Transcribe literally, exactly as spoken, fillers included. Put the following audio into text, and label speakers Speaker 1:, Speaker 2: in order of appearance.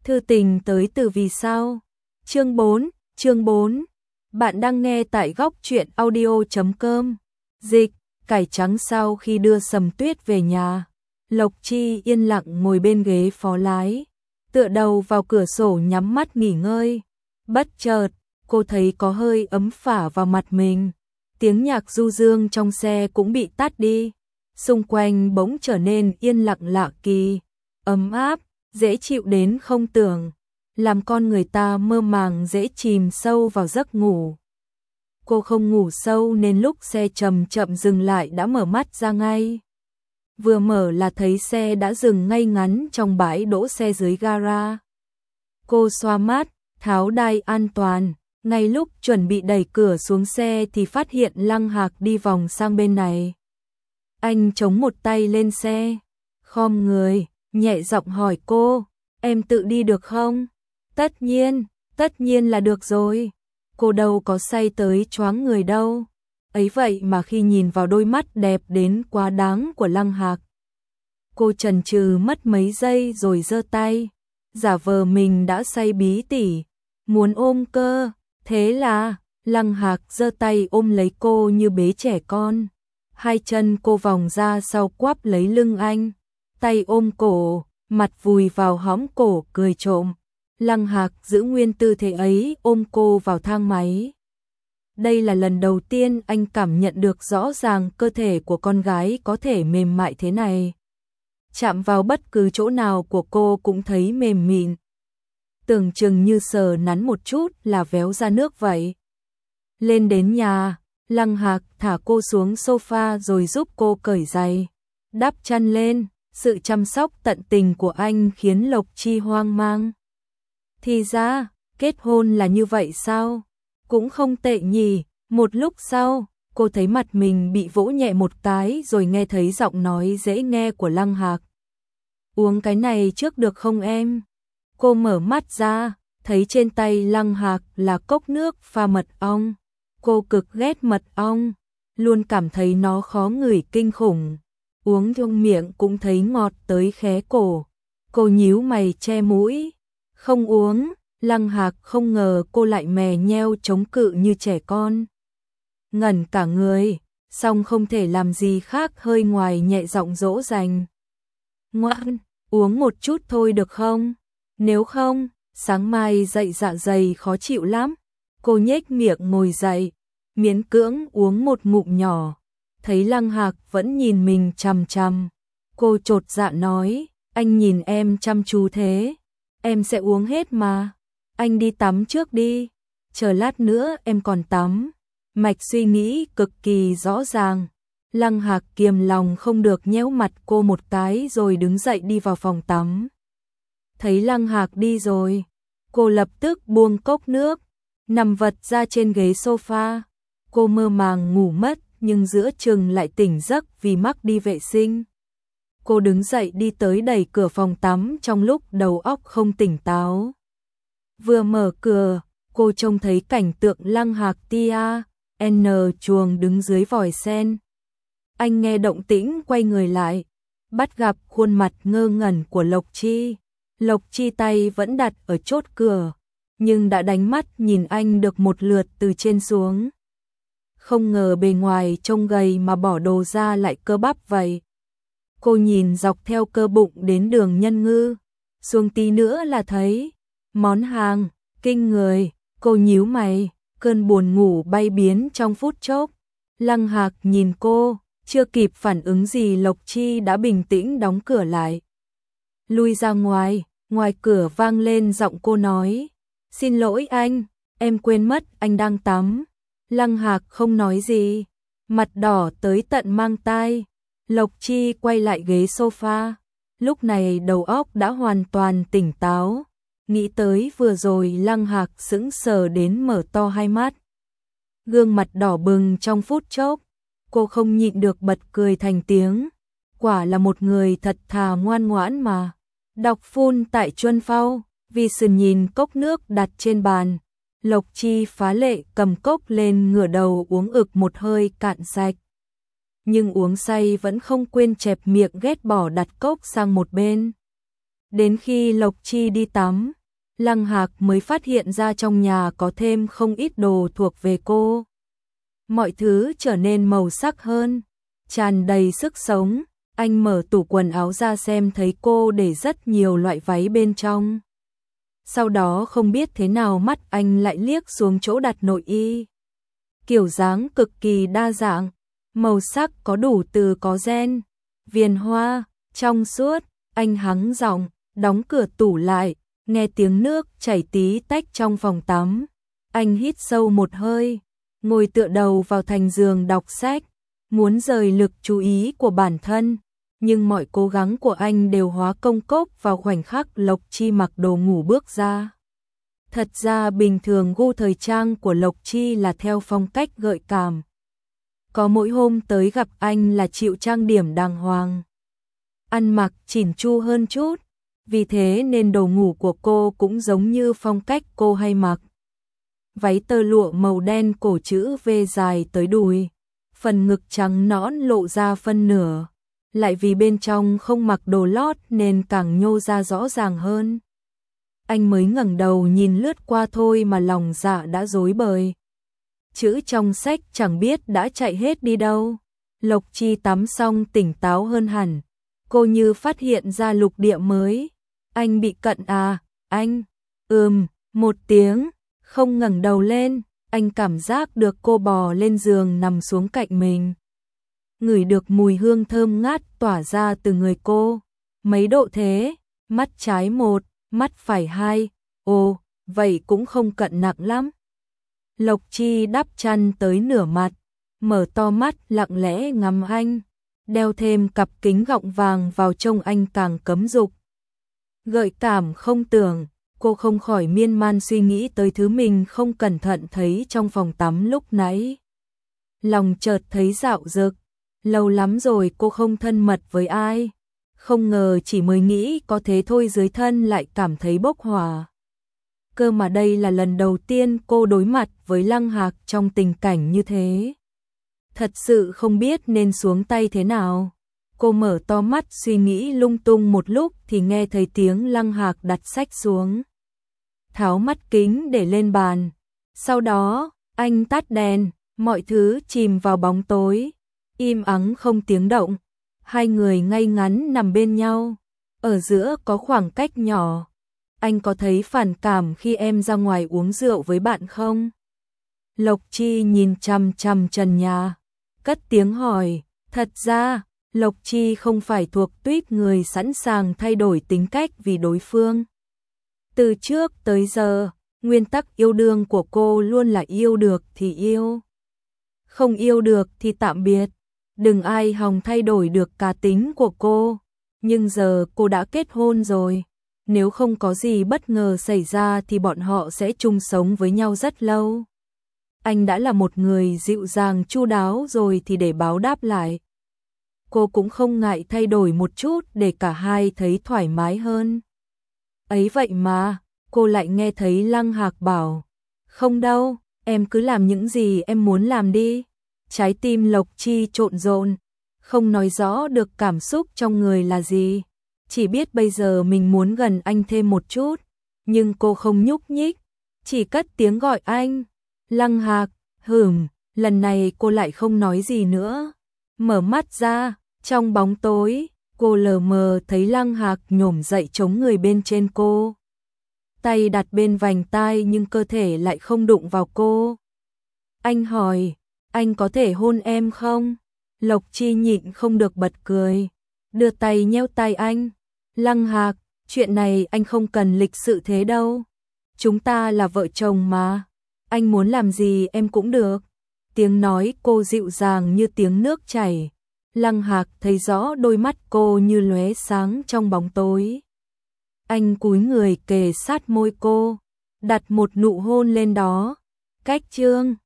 Speaker 1: Thư tình tới từ vì sao? Chương bốn, chương bốn. Bạn đang nghe tại góc truyện audio chấm com. Dịch, cải trắng sau khi đưa Sầm Tuyết về nhà. Lộc Chi yên lặng ngồi bên ghế phó lái, tựa đầu vào cửa sổ nhắm mắt nghỉ ngơi. Bất chợt, cô thấy có hơi ấm phả vào mặt mình. Tiếng nhạc du dương trong xe cũng bị tắt đi. Xung quanh bỗng trở nên yên lặng lạ kỳ, ấm áp, dễ chịu đến không tưởng, làm con người ta mơ màng dễ chìm sâu vào giấc ngủ. Cô không ngủ sâu nên lúc xe chậm chậm dừng lại đã mở mắt ra ngay. Vừa mở là thấy xe đã dừng ngay ngắn trong bãi đỗ xe dưới gara. Cô xoa mắt, tháo đai an toàn, ngay lúc chuẩn bị đẩy cửa xuống xe thì phát hiện Lăng Hạc đi vòng sang bên này. Anh chống một tay lên xe, khom người, nhẹ giọng hỏi cô, em tự đi được không? Tất nhiên, tất nhiên là được rồi. Cô đâu có say tới choáng người đâu. Ấy vậy mà khi nhìn vào đôi mắt đẹp đến quá đáng của Lăng Hạc, cô chần chừ mất mấy giây rồi giơ tay, giả vờ mình đã say bí tỉ, muốn ôm cơ. Thế là Lăng Hạc giơ tay ôm lấy cô như bế trẻ con. Hai chân cô vòng ra sau quắp lấy lưng anh, tay ôm cổ, mặt vùi vào hõm cổ cười trộm. Lăng Hạc giữ nguyên tư thế ấy ôm cô vào thang máy. Đây là lần đầu tiên anh cảm nhận được rõ ràng cơ thể của con gái có thể mềm mại thế này. Chạm vào bất cứ chỗ nào của cô cũng thấy mềm mịn. Tưởng chừng như sờ nắn một chút là véo ra nước vậy. Lên đến nhà, Lăng Hạc thả cô xuống sofa rồi giúp cô cởi giày, đắp chăn lên. Sự chăm sóc tận tình của anh khiến Lộc Chi hoang mang. Thì ra, kết hôn là như vậy sao? Cũng không tệ nhỉ. Một lúc sau, cô thấy mặt mình bị vỗ nhẹ một cái rồi nghe thấy giọng nói dễ nghe của Lăng Hạc. Uống cái này trước được không em? Cô mở mắt ra, thấy trên tay Lăng Hạc là cốc nước pha mật ong. Cô cực ghét mật ong, luôn cảm thấy nó khó ngửi kinh khủng. Uống trong miệng cũng thấy ngọt tới khé cổ. Cô nhíu mày che mũi. Không uống. Lăng Hạc không ngờ cô lại mè nheo chống cự như trẻ con. Ngẩn cả người, song không thể làm gì khác hơi ngoài nhẹ giọng dỗ dành. Ngoan, uống một chút thôi được không? Nếu không, sáng mai dậy dạ dày khó chịu lắm. Cô nhếch miệng ngồi dậy, miễn cưỡng uống một ngụm nhỏ. Thấy Lăng Hạc vẫn nhìn mình chằm chằm, cô chột dạ nói, anh nhìn em chăm chú thế, em sẽ uống hết mà. Anh đi tắm trước đi, chờ lát nữa em còn tắm. Mạch suy nghĩ cực kỳ rõ ràng. Lăng Hạc kiềm lòng không được nhéo mặt cô một cái rồi đứng dậy đi vào phòng tắm. Thấy Lăng Hạc đi rồi, cô lập tức buông cốc nước, nằm vật ra trên ghế sofa. Cô mơ màng ngủ mất nhưng giữa chừng lại tỉnh giấc vì mắc đi vệ sinh. Cô đứng dậy đi tới đẩy cửa phòng tắm trong lúc đầu óc không tỉnh táo. Vừa mở cửa, cô trông thấy cảnh tượng Lăng Hạc tia, n chuồng đứng dưới vòi sen. Anh nghe động tĩnh quay người lại, bắt gặp khuôn mặt ngơ ngẩn của Lộc Chi. Lộc Chi tay vẫn đặt ở chốt cửa, nhưng đã đánh mắt nhìn anh được một lượt từ trên xuống. Không ngờ bề ngoài trông gầy mà bỏ đồ ra lại cơ bắp vậy. Cô nhìn dọc theo cơ bụng đến đường nhân ngư, xuống tí nữa là thấy món hàng kinh người. Cô nhíu mày, cơn buồn ngủ bay biến trong phút chốc. Lăng Hạc nhìn cô, chưa kịp phản ứng gì Lộc Chi đã bình tĩnh đóng cửa lại. Lui ra ngoài, ngoài cửa vang lên giọng cô nói, xin lỗi anh, em quên mất anh đang tắm. Lăng Hạc không nói gì, mặt đỏ tới tận mang tai. Lộc Chi quay lại ghế sofa, lúc này đầu óc đã hoàn toàn tỉnh táo. Nghĩ tới vừa rồi Lăng Hạc sững sờ đến mở to hai mắt. Gương mặt đỏ bừng trong phút chốc, cô không nhịn được bật cười thành tiếng. Quả là một người thật thà ngoan ngoãn mà. Đọc phun tại Chuân Phao, vì sườn nhìn cốc nước đặt trên bàn. Lộc Chi phá lệ cầm cốc lên ngửa đầu uống ực một hơi cạn sạch. Nhưng uống say vẫn không quên chẹp miệng ghét bỏ đặt cốc sang một bên. Đến khi Lộc Chi đi tắm, Lăng Hạc mới phát hiện ra trong nhà có thêm không ít đồ thuộc về cô. Mọi thứ trở nên màu sắc hơn, tràn đầy sức sống. Anh mở tủ quần áo ra xem thấy cô để rất nhiều loại váy bên trong. Sau đó không biết thế nào mắt anh lại liếc xuống chỗ đặt nội y. Kiểu dáng cực kỳ đa dạng, màu sắc có đủ từ có ren, viền hoa, trong suốt. Anh hắng giọng, đóng cửa tủ lại, nghe tiếng nước chảy tí tách trong phòng tắm. Anh hít sâu một hơi, ngồi tựa đầu vào thành giường đọc sách, muốn rời lực chú ý của bản thân. Nhưng mọi cố gắng của anh đều hóa công cốc vào khoảnh khắc Lộc Chi mặc đồ ngủ bước ra. Thật ra bình thường gu thời trang của Lộc Chi là theo phong cách gợi cảm. Có mỗi hôm tới gặp anh là chịu trang điểm đàng hoàng, ăn mặc chỉn chu hơn chút. Vì thế nên đồ ngủ của cô cũng giống như phong cách cô hay mặc. Váy tơ lụa màu đen cổ chữ V dài tới đùi, phần ngực trắng nõn lộ ra phân nửa. Lại vì bên trong không mặc đồ lót nên càng nhô ra rõ ràng hơn. Anh mới ngẩng đầu nhìn lướt qua thôi mà lòng dạ đã rối bời. Chữ trong sách chẳng biết đã chạy hết đi đâu. Lộc Chi tắm xong tỉnh táo hơn hẳn. Cô như phát hiện ra lục địa mới. Anh bị cận à, anh? Ừm, một tiếng, không ngẩng đầu lên. Anh cảm giác được cô bò lên giường nằm xuống cạnh mình. Ngửi được mùi hương thơm ngát tỏa ra từ người cô. Mấy độ thế? Mắt trái một, mắt phải hai. Ồ, vậy cũng không cận nặng lắm. Lộc Chi đắp chăn tới nửa mặt, mở to mắt lặng lẽ ngắm anh. Đeo thêm cặp kính gọng vàng vào trông anh càng cấm dục. Gợi cảm không tưởng, cô không khỏi miên man suy nghĩ tới thứ mình không cẩn thận thấy trong phòng tắm lúc nãy. Lòng chợt thấy dạo dực. Lâu lắm rồi cô không thân mật với ai. Không ngờ chỉ mới nghĩ có thế thôi dưới thân lại cảm thấy bốc hỏa. Cơ mà đây là lần đầu tiên cô đối mặt với Lăng Hạc trong tình cảnh như thế. Thật sự không biết nên xuống tay thế nào. Cô mở to mắt suy nghĩ lung tung một lúc thì nghe thấy tiếng Lăng Hạc đặt sách xuống. Tháo mắt kính để lên bàn. Sau đó, anh tắt đèn, mọi thứ chìm vào bóng tối. Im ắng không tiếng động. Hai người ngay ngắn nằm bên nhau. Ở giữa có khoảng cách nhỏ. Anh có thấy phản cảm khi em ra ngoài uống rượu với bạn không? Lộc Chi nhìn chằm chằm trần nhà, cất tiếng hỏi. Thật ra, Lộc Chi không phải thuộc tuýp người sẵn sàng thay đổi tính cách vì đối phương. Từ trước tới giờ, nguyên tắc yêu đương của cô luôn là yêu được thì yêu. Không yêu được thì tạm biệt. Đừng ai hòng thay đổi được cá tính của cô. Nhưng giờ cô đã kết hôn rồi. Nếu không có gì bất ngờ xảy ra thì bọn họ sẽ chung sống với nhau rất lâu. Anh đã là một người dịu dàng chu đáo rồi thì để báo đáp lại. Cô cũng không ngại thay đổi một chút để cả hai thấy thoải mái hơn. Ấy vậy mà, cô lại nghe thấy Lăng Hạc bảo. Không đâu, em cứ làm những gì em muốn làm đi. Trái tim Lộc Chi trộn rộn, không nói rõ được cảm xúc trong người là gì. Chỉ biết bây giờ mình muốn gần anh thêm một chút. Nhưng cô không nhúc nhích, chỉ cất tiếng gọi anh. Lăng Hạc, hửm, lần này cô lại không nói gì nữa. Mở mắt ra, trong bóng tối, cô lờ mờ thấy Lăng Hạc nhổm dậy chống người bên trên cô. Tay đặt bên vành tai nhưng cơ thể lại không đụng vào cô. Anh hỏi, anh có thể hôn em không? Lộc Chi nhịn không được bật cười, đưa tay nheo tay anh. Lăng Hạc, chuyện này anh không cần lịch sự thế đâu. Chúng ta là vợ chồng mà. Anh muốn làm gì em cũng được. Tiếng nói cô dịu dàng như tiếng nước chảy. Lăng Hạc thấy rõ đôi mắt cô như lóe sáng trong bóng tối. Anh cúi người kề sát môi cô, đặt một nụ hôn lên đó. Cách chương